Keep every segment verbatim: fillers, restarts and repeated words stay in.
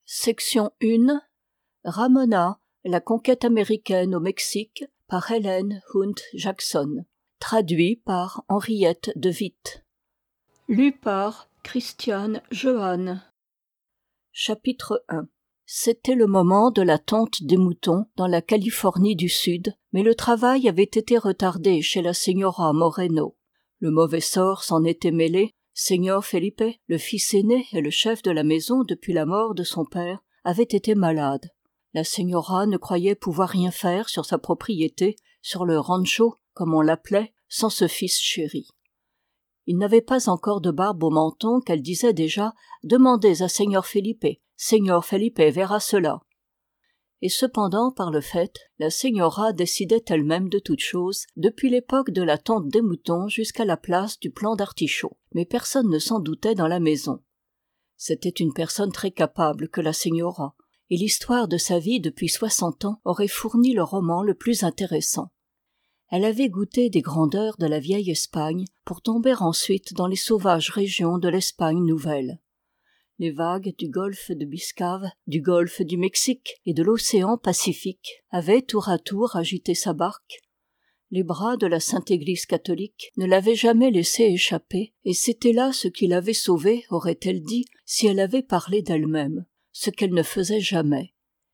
Section un. Ramona, la conquête américaine au Mexique, par Helen Hunt Jackson. Traduit par Henriette de Witt. Lu par Christiane Jehan. Chapitre un. C'était le moment de la tonte des moutons dans la Californie du Sud, mais le travail avait été retardé chez la señora Moreno. Le mauvais sort s'en était mêlé. Señor Felipe, le fils aîné et le chef de la maison depuis la mort de son père, avait été malade. La señora ne croyait pouvoir rien faire sur sa propriété, sur le rancho, comme on l'appelait, sans ce fils chéri. Il n'avait pas encore de barbe au menton qu'elle disait déjà « Demandez à Señor Felipe, Señor Felipe verra cela ». Et cependant, par le fait, la señora décidait elle-même de toutes choses, depuis l'époque de la tonte des moutons jusqu'à la place du plant d'artichaut. Mais personne ne s'en doutait dans la maison. C'était une personne très capable que la señora, et l'histoire de sa vie depuis soixante ans aurait fourni le roman le plus intéressant. Elle avait goûté des grandeurs de la vieille Espagne pour tomber ensuite dans les sauvages régions de l'Espagne nouvelle. Les vagues du golfe de Biscave, du golfe du Mexique et de l'océan Pacifique avaient tour à tour agité sa barque. Les bras de la Sainte Église catholique ne l'avaient jamais laissé échapper, et c'était là ce qui l'avait sauvée, aurait-elle dit, si elle avait parlé d'elle-même, ce qu'elle ne faisait jamais.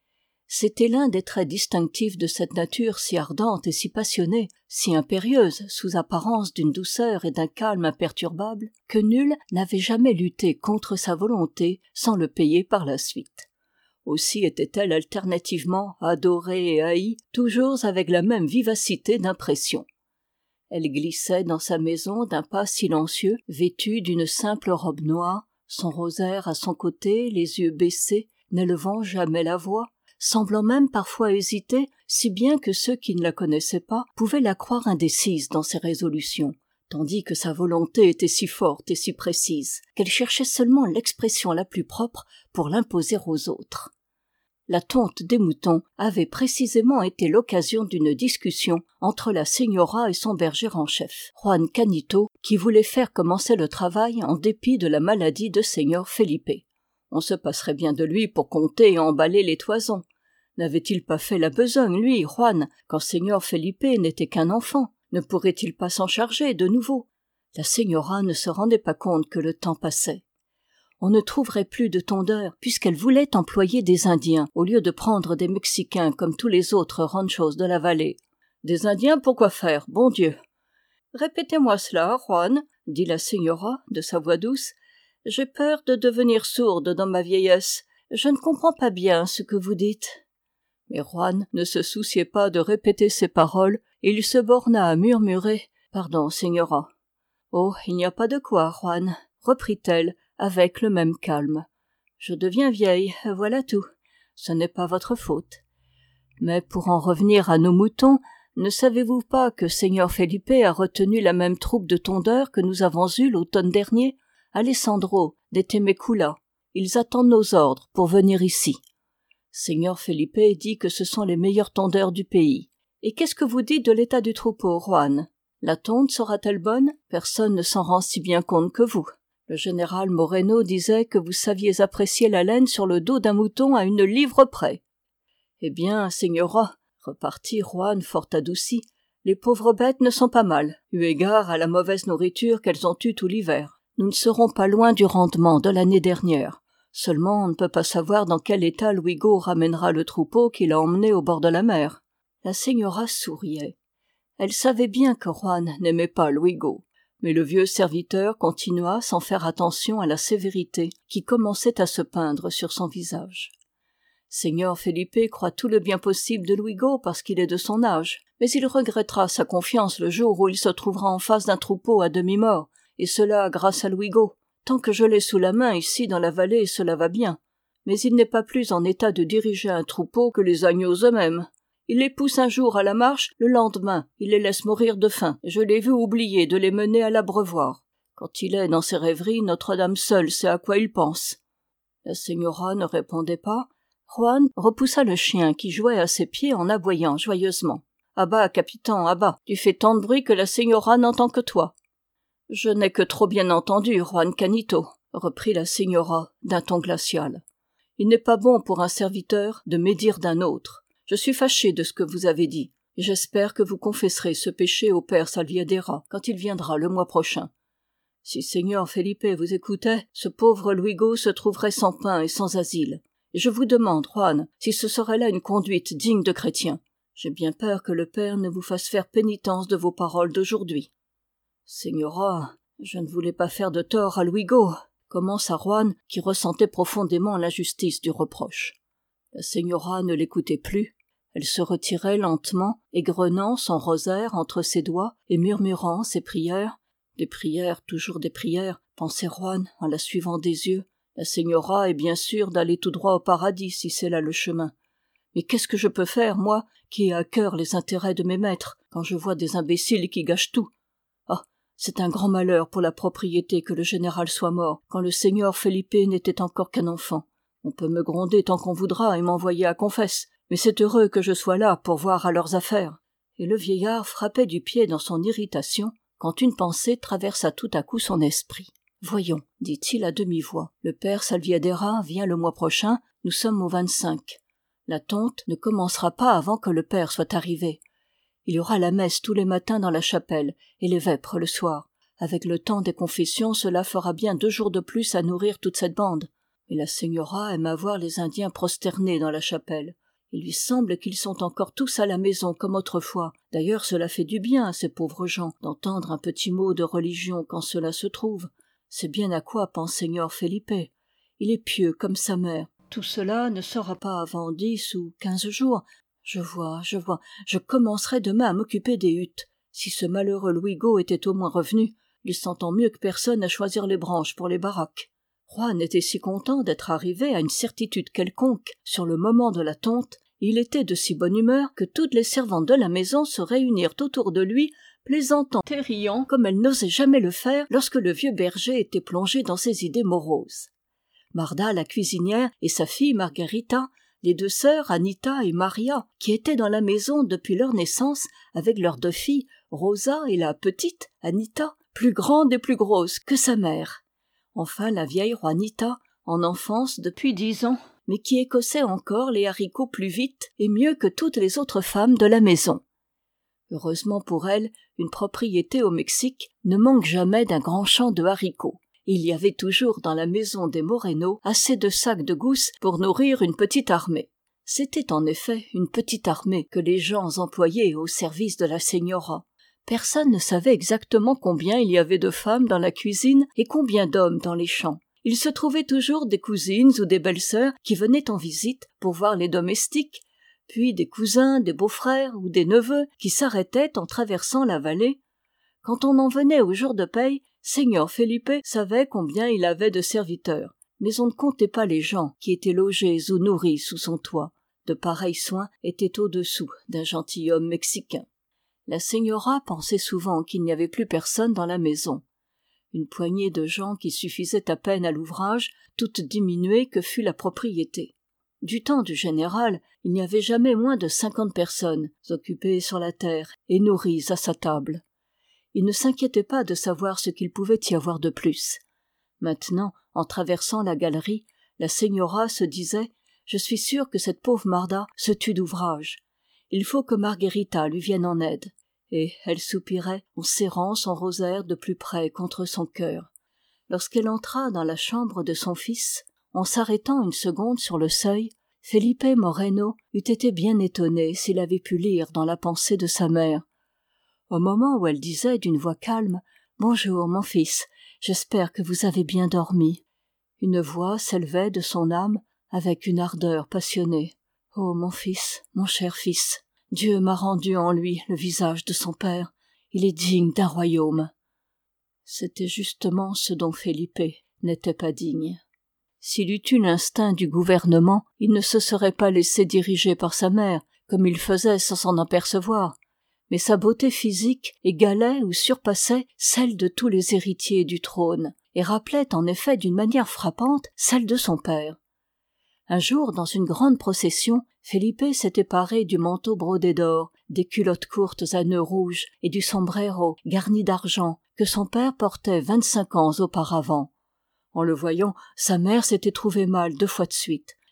C'était l'un des traits distinctifs de cette nature si ardente et si passionnée, si impérieuse sous apparence d'une douceur et d'un calme imperturbable, que nul n'avait jamais lutté contre sa volonté sans le payer par la suite. Aussi était-elle alternativement adorée et haïe, toujours avec la même vivacité d'impression. Elle glissait dans sa maison d'un pas silencieux, vêtue d'une simple robe noire, son rosaire à son côté, les yeux baissés, n'élevant jamais la voix, semblant même parfois hésiter, si bien que ceux qui ne la connaissaient pas pouvaient la croire indécise dans ses résolutions, tandis que sa volonté était si forte et si précise, qu'elle cherchait seulement l'expression la plus propre pour l'imposer aux autres. La tonte des moutons avait précisément été l'occasion d'une discussion entre la señora et son berger en chef, Juan Canito, qui voulait faire commencer le travail en dépit de la maladie de Señor Felipe. On se passerait bien de lui pour compter et emballer les toisons. N'avait-il pas fait la besogne, lui, Juan, quand Señor Felipe n'était qu'un enfant? Ne pourrait-il pas s'en charger de nouveau? La señora ne se rendait pas compte que le temps passait. On ne trouverait plus de tondeurs, puisqu'elle voulait employer des Indiens, au lieu de prendre des Mexicains comme tous les autres ranchos de la vallée. Des Indiens, pour quoi faire, bon Dieu? Répétez-moi cela, Juan, dit la señora, de sa voix douce. J'ai peur de devenir sourde dans ma vieillesse. Je ne comprends pas bien ce que vous dites. Mais Juan ne se souciait pas de répéter ses paroles, et il se borna à murmurer « Pardon, señora ». « Oh, il n'y a pas de quoi, Juan, » reprit-elle, avec le même calme. « Je deviens vieille, voilà tout. Ce n'est pas votre faute. Mais pour en revenir à nos moutons, ne savez-vous pas que Señor Felipe a retenu la même troupe de tondeurs que nous avons eue l'automne dernier? Alessandro, de Temecula. Ils attendent nos ordres pour venir ici. Señor Felipe dit que ce sont les meilleurs tondeurs du pays. Et qu'est-ce que vous dites de l'état du troupeau, Juan? La tonte sera-t-elle bonne? Personne ne s'en rend si bien compte que vous. Le général Moreno disait que vous saviez apprécier la laine sur le dos d'un mouton à une livre près. Eh bien, señora, repartit Juan fort adouci, les pauvres bêtes ne sont pas mal, eu égard à la mauvaise nourriture qu'elles ont eue tout l'hiver. Nous ne serons pas loin du rendement de l'année dernière. Seulement, on ne peut pas savoir dans quel état Luigo ramènera le troupeau qu'il a emmené au bord de la mer. La señora souriait. Elle savait bien que Juan n'aimait pas Luigo. Mais le vieux serviteur continua sans faire attention à la sévérité qui commençait à se peindre sur son visage. Señor Felipe croit tout le bien possible de Luigo parce qu'il est de son âge, mais il regrettera sa confiance le jour où il se trouvera en face d'un troupeau à demi-mort, et cela grâce à Luigo. Tant que je l'ai sous la main ici dans la vallée, cela va bien. Mais il n'est pas plus en état de diriger un troupeau que les agneaux eux-mêmes. Il les pousse un jour à la marche, le lendemain, il les laisse mourir de faim, et je l'ai vu oublier de les mener à l'abreuvoir. Quand il est dans ses rêveries, Notre-Dame seule sait à quoi il pense. La señora ne répondait pas. Juan repoussa le chien qui jouait à ses pieds en aboyant joyeusement. « À bas, capitan, à bas, tu fais tant de bruit que la señora n'entend que toi. »« Je n'ai que trop bien entendu, Juan Canito, » reprit la señora d'un ton glacial. Il n'est pas bon pour un serviteur de médire d'un autre. Je suis fâché de ce que vous avez dit, et j'espère que vous confesserez ce péché au père Salviadera quand il viendra le mois prochain. Si Seigneur Felipe vous écoutait, ce pauvre Luigo se trouverait sans pain et sans asile. Et je vous demande, Juan, si ce serait là une conduite digne de chrétien. J'ai bien peur que le père ne vous fasse faire pénitence de vos paroles d'aujourd'hui. Señora, je ne voulais pas faire de tort à Luigo, commença Juan, qui ressentait profondément l'injustice du reproche. La señora ne l'écoutait plus. Elle se retirait lentement, égrenant son rosaire entre ses doigts et murmurant ses prières. Des prières, toujours des prières, pensait Juan en la suivant des yeux. La señora est bien sûre d'aller tout droit au paradis si c'est là le chemin. Mais qu'est-ce que je peux faire, moi, qui ai à cœur les intérêts de mes maîtres, quand je vois des imbéciles qui gâchent tout? Ah, c'est un grand malheur pour la propriété que le général soit mort, quand le seigneur Felipe n'était encore qu'un enfant. On peut me gronder tant qu'on voudra et m'envoyer à confesse, mais c'est heureux que je sois là pour voir à leurs affaires. Et le vieillard frappait du pied dans son irritation, quand une pensée traversa tout à coup son esprit. « Voyons, dit-il à demi-voix, le père Salviadera vient le mois prochain, nous sommes au vingt-cinq. La tonte ne commencera pas avant que le père soit arrivé. Il y aura la messe tous les matins dans la chapelle et les vêpres le soir. Avec le temps des confessions, cela fera bien deux jours de plus à nourrir toute cette bande. Et la señora aime à voir les Indiens prosternés dans la chapelle. Il lui semble qu'ils sont encore tous à la maison comme autrefois. D'ailleurs, cela fait du bien à ces pauvres gens d'entendre un petit mot de religion quand cela se trouve. C'est bien à quoi pense Seigneur Felipe. Il est pieux comme sa mère. Tout cela ne sera pas avant dix ou quinze jours. Je vois, je vois. Je commencerai demain à m'occuper des huttes. Si ce malheureux Luigo était au moins revenu, il s'entend mieux que personne à choisir les branches pour les baraques. Juan était si content d'être arrivé à une certitude quelconque sur le moment de la tonte, et il était de si bonne humeur que toutes les servantes de la maison se réunirent autour de lui, plaisantant et riant comme elles n'osaient jamais le faire lorsque le vieux berger était plongé dans ses idées moroses. Marda, la cuisinière, et sa fille Margarita, les deux sœurs Anita et Maria, qui étaient dans la maison depuis leur naissance avec leurs deux filles, Rosa et la petite, Anita, plus grande et plus grosse que sa mère. Enfin la vieille Juanita, en enfance depuis dix ans, mais qui écossait encore les haricots plus vite et mieux que toutes les autres femmes de la maison. Heureusement pour elle, une propriété au Mexique ne manque jamais d'un grand champ de haricots. Il y avait toujours dans la maison des Moreno assez de sacs de gousses pour nourrir une petite armée. C'était en effet une petite armée que les gens employaient au service de la señora. Personne ne savait exactement combien il y avait de femmes dans la cuisine et combien d'hommes dans les champs. Il se trouvait toujours des cousines ou des belles-sœurs qui venaient en visite pour voir les domestiques, puis des cousins, des beaux-frères ou des neveux qui s'arrêtaient en traversant la vallée. Quand on en venait au jour de paye, Seigneur Felipe savait combien il avait de serviteurs, mais on ne comptait pas les gens qui étaient logés ou nourris sous son toit. De pareils soins étaient au-dessous d'un gentilhomme mexicain. La señora pensait souvent qu'il n'y avait plus personne dans la maison. Une poignée de gens qui suffisaient à peine à l'ouvrage, toute diminuée que fût la propriété. Du temps du général, il n'y avait jamais moins de cinquante personnes occupées sur la terre et nourries à sa table. Il ne s'inquiétait pas de savoir ce qu'il pouvait y avoir de plus. Maintenant, en traversant la galerie, la señora se disait « Je suis sûre que cette pauvre Marda se tue d'ouvrage. Il faut que Margarita lui vienne en aide. » Et elle soupirait en serrant son rosaire de plus près contre son cœur. Lorsqu'elle entra dans la chambre de son fils, en s'arrêtant une seconde sur le seuil, Felipe Moreno eût été bien étonné s'il avait pu lire dans la pensée de sa mère. Au moment où elle disait d'une voix calme « Bonjour, mon fils, j'espère que vous avez bien dormi », une voix s'élevait de son âme avec une ardeur passionnée. « Oh, mon fils, mon cher fils, Dieu m'a rendu en lui le visage de son père. Il est digne d'un royaume. » C'était justement ce dont Felipe n'était pas digne. S'il eût eu l'instinct du gouvernement, il ne se serait pas laissé diriger par sa mère, comme il faisait sans s'en apercevoir. Mais sa beauté physique égalait ou surpassait celle de tous les héritiers du trône, et rappelait en effet d'une manière frappante celle de son père. Un jour, dans une grande procession, Felipe s'était paré du manteau brodé d'or, des culottes courtes à nœuds rouges et du sombrero garni d'argent que son père portait vingt-cinq ans auparavant. En le voyant, sa mère s'était trouvée mal deux fois de suite,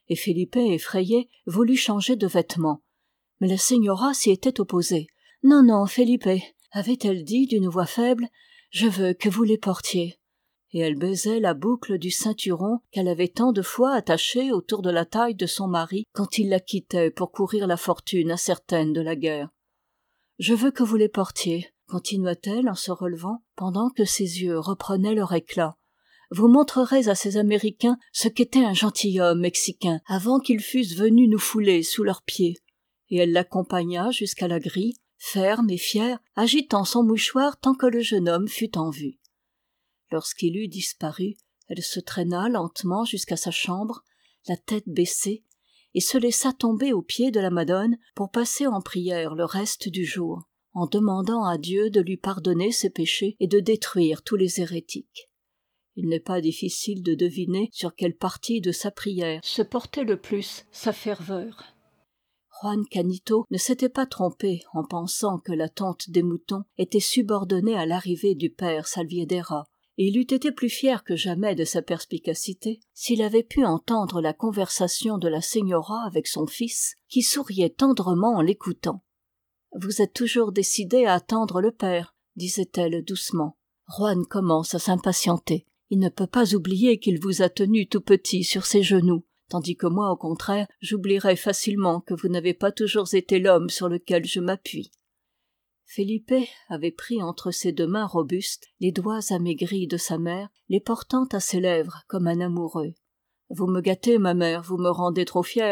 et Felipe, effrayé, voulut changer de vêtements. Mais la señora s'y était opposée. « Non, non, Felipe, » avait-elle dit d'une voix faible, « je veux que vous les portiez. » Et elle baisait la boucle du ceinturon qu'elle avait tant de fois attaché autour de la taille de son mari quand il la quittait pour courir la fortune incertaine de la guerre. « Je veux que vous les portiez, » continua-t-elle en se relevant, pendant que ses yeux reprenaient leur éclat. « Vous montrerez à ces Américains ce qu'était un gentilhomme mexicain avant qu'ils fussent venus nous fouler sous leurs pieds. » Et elle l'accompagna jusqu'à la grille, ferme et fière, agitant son mouchoir tant que le jeune homme fut en vue. Lorsqu'il eut disparu, elle se traîna lentement jusqu'à sa chambre, la tête baissée, et se laissa tomber aux pieds de la Madone pour passer en prière le reste du jour, en demandant à Dieu de lui pardonner ses péchés et de détruire tous les hérétiques. Il n'est pas difficile de deviner sur quelle partie de sa prière se portait le plus sa ferveur. Juan Canito ne s'était pas trompé en pensant que la tente des moutons était subordonnée à l'arrivée du père Salviedera, et il eût été plus fier que jamais de sa perspicacité s'il avait pu entendre la conversation de la señora avec son fils, qui souriait tendrement en l'écoutant. « Vous êtes toujours décidé à attendre le père, » disait-elle doucement. « Juan commence à s'impatienter. Il ne peut pas oublier qu'il vous a tenu tout petit sur ses genoux, tandis que moi, au contraire, j'oublierais facilement que vous n'avez pas toujours été l'homme sur lequel je m'appuie. » Felipe avait pris entre ses deux mains robustes les doigts amaigris de sa mère, les portant à ses lèvres comme un amoureux. « Vous me gâtez, ma mère, vous me rendez trop fière. »«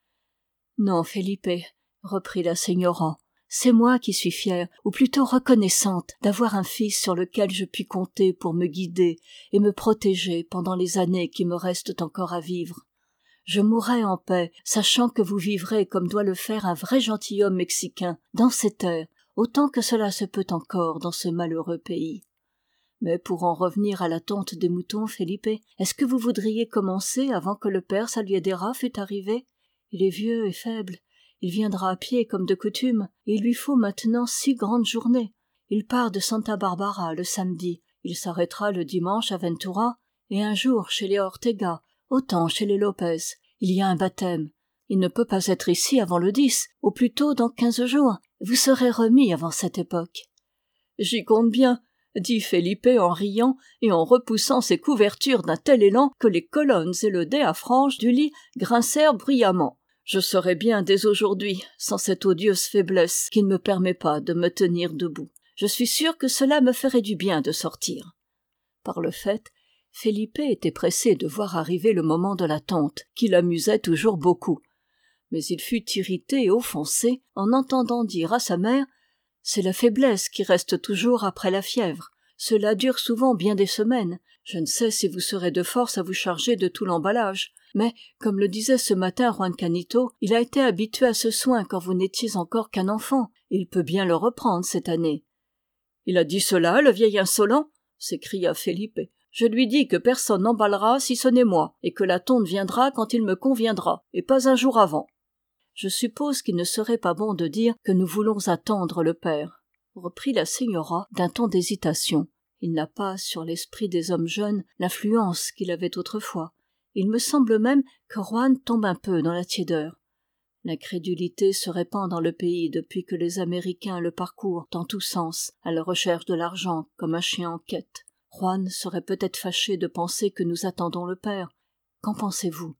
Non, Felipe, » reprit la señora, « c'est moi qui suis fière, ou plutôt reconnaissante d'avoir un fils sur lequel je puis compter pour me guider et me protéger pendant les années qui me restent encore à vivre. Je mourrai en paix, sachant que vous vivrez comme doit le faire un vrai gentilhomme mexicain, dans ces terres, autant que cela se peut encore dans ce malheureux pays. Mais pour en revenir à la tonte des moutons, Felipe, est-ce que vous voudriez commencer avant que le père Salviedera fût arrivé? Il est vieux et faible, il viendra à pied comme de coutume, et il lui faut maintenant six grandes journées. Il part de Santa Barbara le samedi, il s'arrêtera le dimanche à Ventura, et un jour chez les Ortega, autant chez les Lopez. Il y a un baptême. Il ne peut pas être ici avant le dix, ou plutôt dans quinze jours. Vous serez remis avant cette époque. « J'y compte bien, » dit Felipe en riant et en repoussant ses couvertures d'un tel élan que les colonnes et le dais à franges du lit grincèrent bruyamment. « Je serai bien dès aujourd'hui, sans cette odieuse faiblesse qui ne me permet pas de me tenir debout. Je suis sûr que cela me ferait du bien de sortir. » Par le fait, Felipe était pressé de voir arriver le moment de la tonte, qui l'amusait toujours beaucoup. Mais il fut irrité et offensé en entendant dire à sa mère « C'est la faiblesse qui reste toujours après la fièvre. Cela dure souvent bien des semaines. Je ne sais si vous serez de force à vous charger de tout l'emballage. Mais, comme le disait ce matin Juan Canito, il a été habitué à ce soin quand vous n'étiez encore qu'un enfant. Il peut bien le reprendre cette année. »« Il a dit cela, le vieil insolent ?» s'écria Felipe. « Je lui dis que personne n'emballera si ce n'est moi, et que la tonte viendra quand il me conviendra, et pas un jour avant. » Je suppose qu'il ne serait pas bon de dire que nous voulons attendre le père, reprit la señora d'un ton d'hésitation. Il n'a pas sur l'esprit des hommes jeunes l'influence qu'il avait autrefois. Il me semble même que Juan tombe un peu dans la tiédeur. L'incrédulité se répand dans le pays depuis que les Américains le parcourent en tous sens, à la recherche de l'argent comme un chien en quête. Juan serait peut-être fâché de penser que nous attendons le père. Qu'en pensez-vous?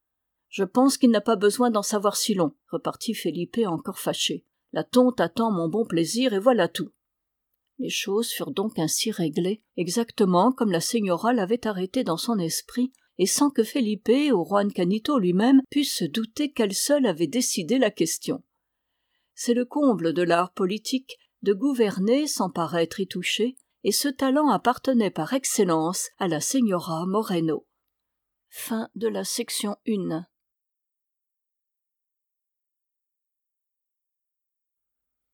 Je pense qu'il n'a pas besoin d'en savoir si long, repartit Felipe encore fâché. La tonte attend mon bon plaisir et voilà tout. Les choses furent donc ainsi réglées, exactement comme la señora l'avait arrêté dans son esprit, et sans que Felipe ou Juan Canito lui-même pussent se douter qu'elle seule avait décidé la question. C'est le comble de l'art politique de gouverner sans paraître y touché, et ce talent appartenait par excellence à la señora Moreno. Fin de la section un.